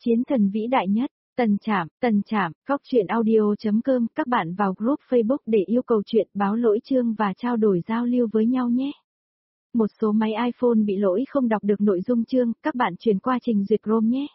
Chiến thần vĩ đại nhất, Tần Trạm, góc truyện audio.com, các bạn vào group Facebook để yêu cầu chuyện, báo lỗi chương và trao đổi giao lưu với nhau nhé. Một số máy iPhone bị lỗi không đọc được nội dung chương, các bạn chuyển qua trình duyệt Chrome nhé.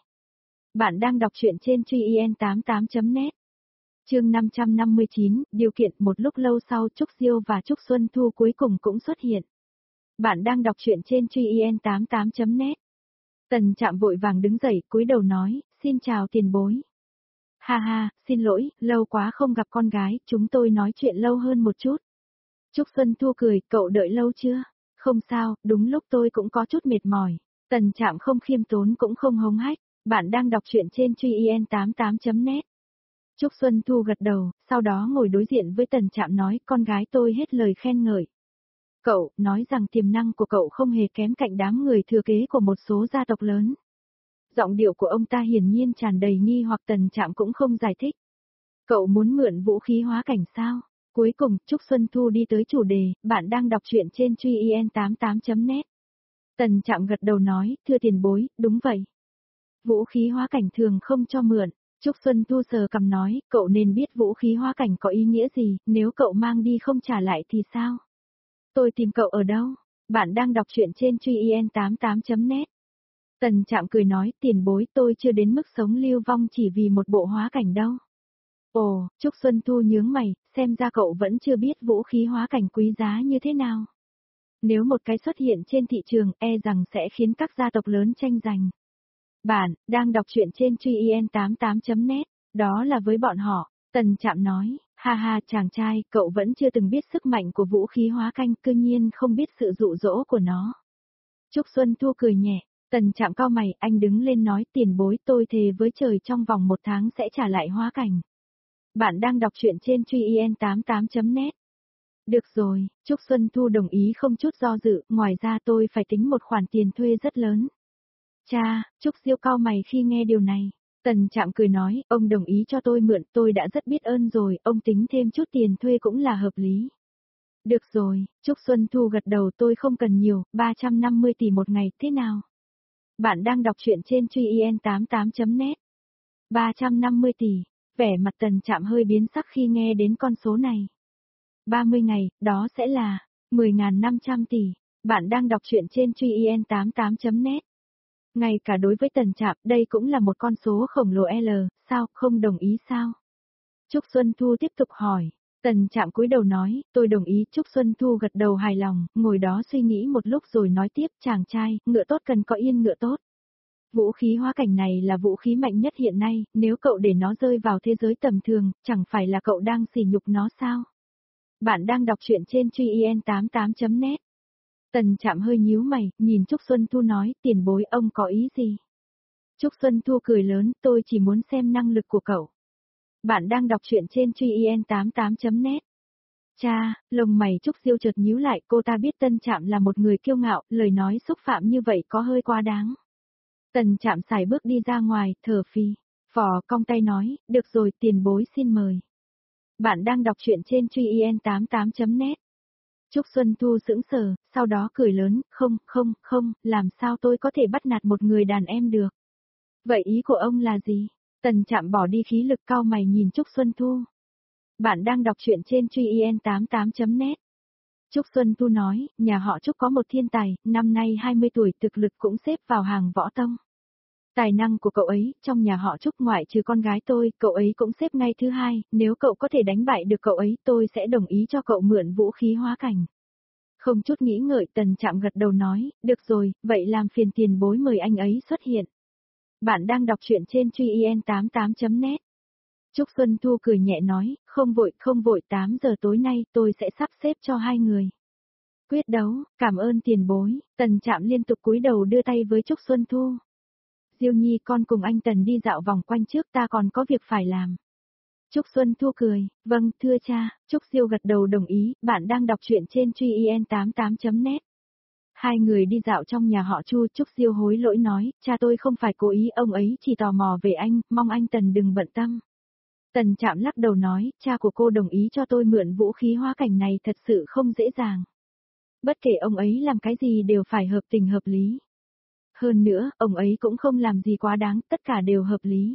Bạn đang đọc truyện trên truyện88.net. Chương 559, điều kiện. Một lúc lâu sau Trúc Diêu và Trúc Xuân Thu cuối cùng cũng xuất hiện. Bạn đang đọc truyện trên truyện88.net. Tần Trạm vội vàng đứng dậy, cúi đầu nói, xin chào tiền bối. Ha ha, xin lỗi, lâu quá không gặp con gái, chúng tôi nói chuyện lâu hơn một chút. Trúc Xuân Thu cười, cậu đợi lâu chưa? Không sao, đúng lúc tôi cũng có chút mệt mỏi. Tần Trạm không khiêm tốn cũng không hống hách, bạn đang đọc truyện trên truyện88.net. Trúc Xuân Thu gật đầu, sau đó ngồi đối diện với Tần Trạm nói, con gái tôi hết lời khen ngợi. Cậu, nói rằng tiềm năng của cậu không hề kém cạnh đám người thừa kế của một số gia tộc lớn. Giọng điệu của ông ta hiển nhiên tràn đầy nghi hoặc. Tần Trạm cũng không giải thích. Cậu muốn mượn vũ khí hóa cảnh sao? Cuối cùng, Trúc Xuân Thu đi tới chủ đề, bạn đang đọc truyện trên truyện88.net. Tần Trạm gật đầu nói, thưa tiền bối, đúng vậy. Vũ khí hóa cảnh thường không cho mượn. Trúc Xuân Thu sờ cằm nói, cậu nên biết vũ khí hóa cảnh có ý nghĩa gì, nếu cậu mang đi không trả lại thì sao? Tôi tìm cậu ở đâu? Bạn đang đọc truyện trên truyện88.net. Tần Trạm cười nói, tiền bối, tôi chưa đến mức sống lưu vong chỉ vì một bộ hóa cảnh đâu. Ồ, Trúc Xuân Thu nhướng mày, xem ra cậu vẫn chưa biết vũ khí hóa cảnh quý giá như thế nào. Nếu một cái xuất hiện trên thị trường, e rằng sẽ khiến các gia tộc lớn tranh giành. Bạn đang đọc truyện trên truyện88.net, đó là với bọn họ. Tần Trạm nói, ha ha chàng trai, cậu vẫn chưa từng biết sức mạnh của vũ khí hóa cảnh, cư nhiên không biết sự dụ dỗ của nó. Trúc Xuân Thu cười nhẹ, Tần Trạm cau mày, anh đứng lên nói, tiền bối, tôi thề với trời trong vòng 1 tháng sẽ trả lại hóa cảnh. Bạn đang đọc truyện trên truyện88.net. Được rồi, Trúc Xuân Thu đồng ý không chút do dự, ngoài ra tôi phải tính một khoản tiền thuê rất lớn. Cha, Trúc Diêu cau mày khi nghe điều này. Tần Trạm cười nói, ông đồng ý cho tôi mượn, tôi đã rất biết ơn rồi, ông tính thêm chút tiền thuê cũng là hợp lý. Được rồi, Trúc Xuân Thu gật đầu, tôi không cần nhiều, 350 tỷ một ngày, thế nào? Bạn đang đọc truyện trên truyện88.net. 350 tỷ, vẻ mặt Tần Trạm hơi biến sắc khi nghe đến con số này. 30 ngày, đó sẽ là 10.500 tỷ. Bạn đang đọc truyện trên truyện88.net. Ngay cả đối với Tần Trạm, đây cũng là một con số khổng lồ L, sao, không đồng ý sao? Trúc Xuân Thu tiếp tục hỏi. Tần Trạm cúi đầu nói, tôi đồng ý. Trúc Xuân Thu gật đầu hài lòng, ngồi đó suy nghĩ một lúc rồi nói tiếp, chàng trai, ngựa tốt cần có yên ngựa tốt. Vũ khí hóa cảnh này là vũ khí mạnh nhất hiện nay, nếu cậu để nó rơi vào thế giới tầm thường, chẳng phải là cậu đang sỉ nhục nó sao? Bạn đang đọc truyện trên truyện88.net. Tần Trạm hơi nhíu mày, nhìn Trúc Xuân Thu nói, tiền bối, ông có ý gì? Trúc Xuân Thu cười lớn, tôi chỉ muốn xem năng lực của cậu. Bạn đang đọc truyện trên truyện88.net. Cha, lông mày Trúc Diêu chợt nhíu lại, cô ta biết Tần Trạm là một người kiêu ngạo, lời nói xúc phạm như vậy có hơi quá đáng. Tần Trạm sải bước đi ra ngoài, thở phì, phò cong tay nói, được rồi, tiền bối xin mời. Bạn đang đọc truyện trên truyện88.net. Trúc Xuân Thu sững sờ, sau đó cười lớn, không, làm sao tôi có thể bắt nạt một người đàn em được. Vậy ý của ông là gì? Tần Trạm bỏ đi khí lực, cau mày nhìn Trúc Xuân Thu. Bạn đang đọc truyện trên truyện88.net. Trúc Xuân Thu nói, nhà họ Trúc có một thiên tài, năm nay 20 tuổi, thực lực cũng xếp vào hàng võ tông. Tài năng của cậu ấy, trong nhà họ Trúc ngoại trừ con gái tôi, cậu ấy cũng xếp ngay thứ 2, nếu cậu có thể đánh bại được cậu ấy, tôi sẽ đồng ý cho cậu mượn vũ khí hóa cảnh. Không chút nghĩ ngợi, Tần Trạm gật đầu nói, được rồi, vậy làm phiền tiền bối mời anh ấy xuất hiện. Bạn đang đọc truyện trên truyện88.net. Trúc Xuân Thu cười nhẹ nói, không vội, 8 giờ tối nay tôi sẽ sắp xếp cho 2 người. Quyết đấu, cảm ơn tiền bối. Tần Trạm liên tục cúi đầu đưa tay với Trúc Xuân Thu. Diêu Nhi, con cùng anh Tần đi dạo vòng quanh trước, ta còn có việc phải làm. Trúc Xuân Thu cười, vâng, thưa cha. Trúc Diêu gật đầu đồng ý. Bạn đang đọc truyện trên truyện88.net. 2 người đi dạo trong nhà họ Chu. Trúc Diêu hối lỗi nói, cha tôi không phải cố ý, ông ấy chỉ tò mò về anh, mong anh Tần đừng bận tâm. Tần Trạm lắc đầu nói, cha của cô đồng ý cho tôi mượn vũ khí hóa cảnh này thật sự không dễ dàng. Bất kể ông ấy làm cái gì đều phải hợp tình hợp lý. Hơn nữa, ông ấy cũng không làm gì quá đáng, tất cả đều hợp lý.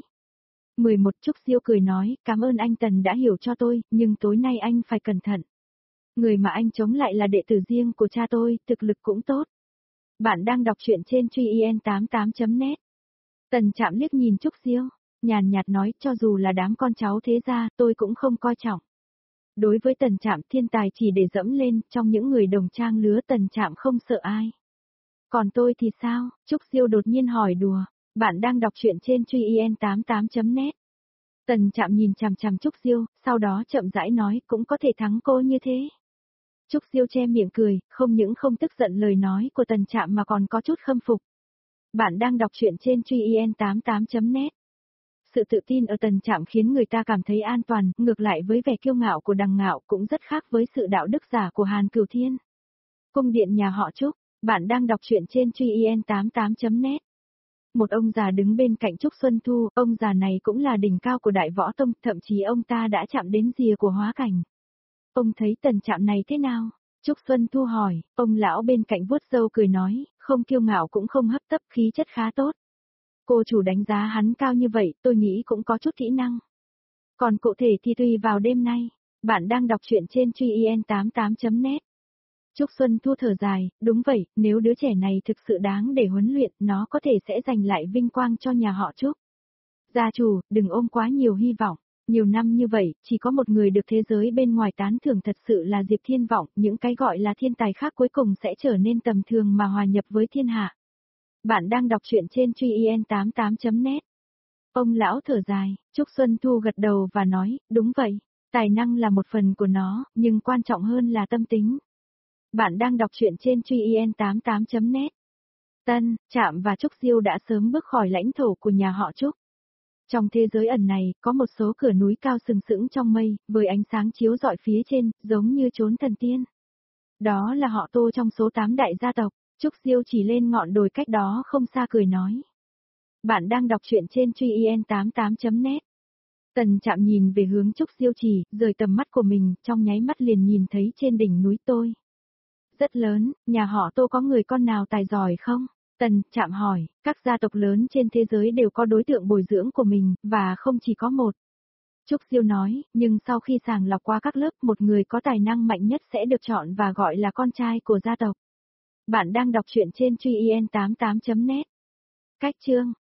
11 Trúc Diêu cười nói, cảm ơn anh Tần đã hiểu cho tôi, nhưng tối nay anh phải cẩn thận. Người mà anh chống lại là đệ tử riêng của cha tôi, thực lực cũng tốt. Bạn đang đọc truyện trên truyen88.net. Tần Trạm liếc nhìn Trúc Diêu, nhàn nhạt nói, cho dù là đám con cháu thế gia, tôi cũng không coi trọng. Đối với Tần Trạm, thiên tài chỉ để dẫm lên, trong những người đồng trang lứa Tần Trạm không sợ ai. Còn tôi thì sao? Trúc Diêu đột nhiên hỏi đùa. Bạn đang đọc truyện trên truyen88.net. Tần Trạm nhìn chằm chằm Trúc Diêu, sau đó chậm rãi nói, cũng có thể thắng cô như thế. Trúc Diêu che miệng cười, không những không tức giận lời nói của Tần Trạm mà còn có chút khâm phục. Bạn đang đọc truyện trên truyen88.net. Sự tự tin ở Tần Trạm khiến người ta cảm thấy an toàn, ngược lại với vẻ kiêu ngạo của Đằng Ngạo cũng rất khác với sự đạo đức giả của Hàn Cửu Thiên. Cung điện nhà họ Trúc, bạn đang đọc truyện trên truyen88.net. Một ông già đứng bên cạnh Trúc Xuân Thu, ông già này cũng là đỉnh cao của Đại Võ Tông, thậm chí ông ta đã chạm đến rìa của hóa cảnh. Ông thấy Tần Trạm này thế nào? Trúc Xuân Thu hỏi, ông lão bên cạnh vuốt râu cười nói, không kiêu ngạo cũng không hấp tấp, khí chất khá tốt. Cô chủ đánh giá hắn cao như vậy, tôi nghĩ cũng có chút kỹ năng. Còn cụ thể thì tùy vào đêm nay. Bạn đang đọc truyện trên truyen88.net. Trúc Xuân Thu thở dài, đúng vậy, nếu đứa trẻ này thực sự đáng để huấn luyện, nó có thể sẽ giành lại vinh quang cho nhà họ Trúc. Gia chủ, đừng ôm quá nhiều hy vọng. Nhiều năm như vậy, chỉ có một người được thế giới bên ngoài tán thưởng thật sự là Diệp Thiên Vọng, những cái gọi là thiên tài khác cuối cùng sẽ trở nên tầm thường mà hòa nhập với thiên hạ. Bạn đang đọc truyện trên truyen88.net. Ông lão thở dài, Trúc Xuân Thu gật đầu và nói, đúng vậy, tài năng là một phần của nó, nhưng quan trọng hơn là tâm tính. Bạn đang đọc truyện trên truyen88.net. Tân, Trạm và Trúc Diêu đã sớm bước khỏi lãnh thổ của nhà họ Trúc. Trong thế giới ẩn này, có một số cửa núi cao sừng sững trong mây, với ánh sáng chiếu rọi phía trên, giống như chốn thần tiên. Đó là họ Tô trong số 8 đại gia tộc. Trúc Diêu chỉ lên ngọn đồi cách đó không xa cười nói. Bạn đang đọc truyện trên truyen88.net. Tần Trạm nhìn về hướng Trúc Diêu chỉ, rời tầm mắt của mình, trong nháy mắt liền nhìn thấy trên đỉnh núi tôi. Rất lớn, nhà họ Tô có người con nào tài giỏi không? Tần Trạm hỏi, các gia tộc lớn trên thế giới đều có đối tượng bồi dưỡng của mình, và không chỉ có một. Trúc Diêu nói, nhưng sau khi sàng lọc qua các lớp, một người có tài năng mạnh nhất sẽ được chọn và gọi là con trai của gia tộc. Bạn đang đọc truyện trên truyen88.net. Cách chương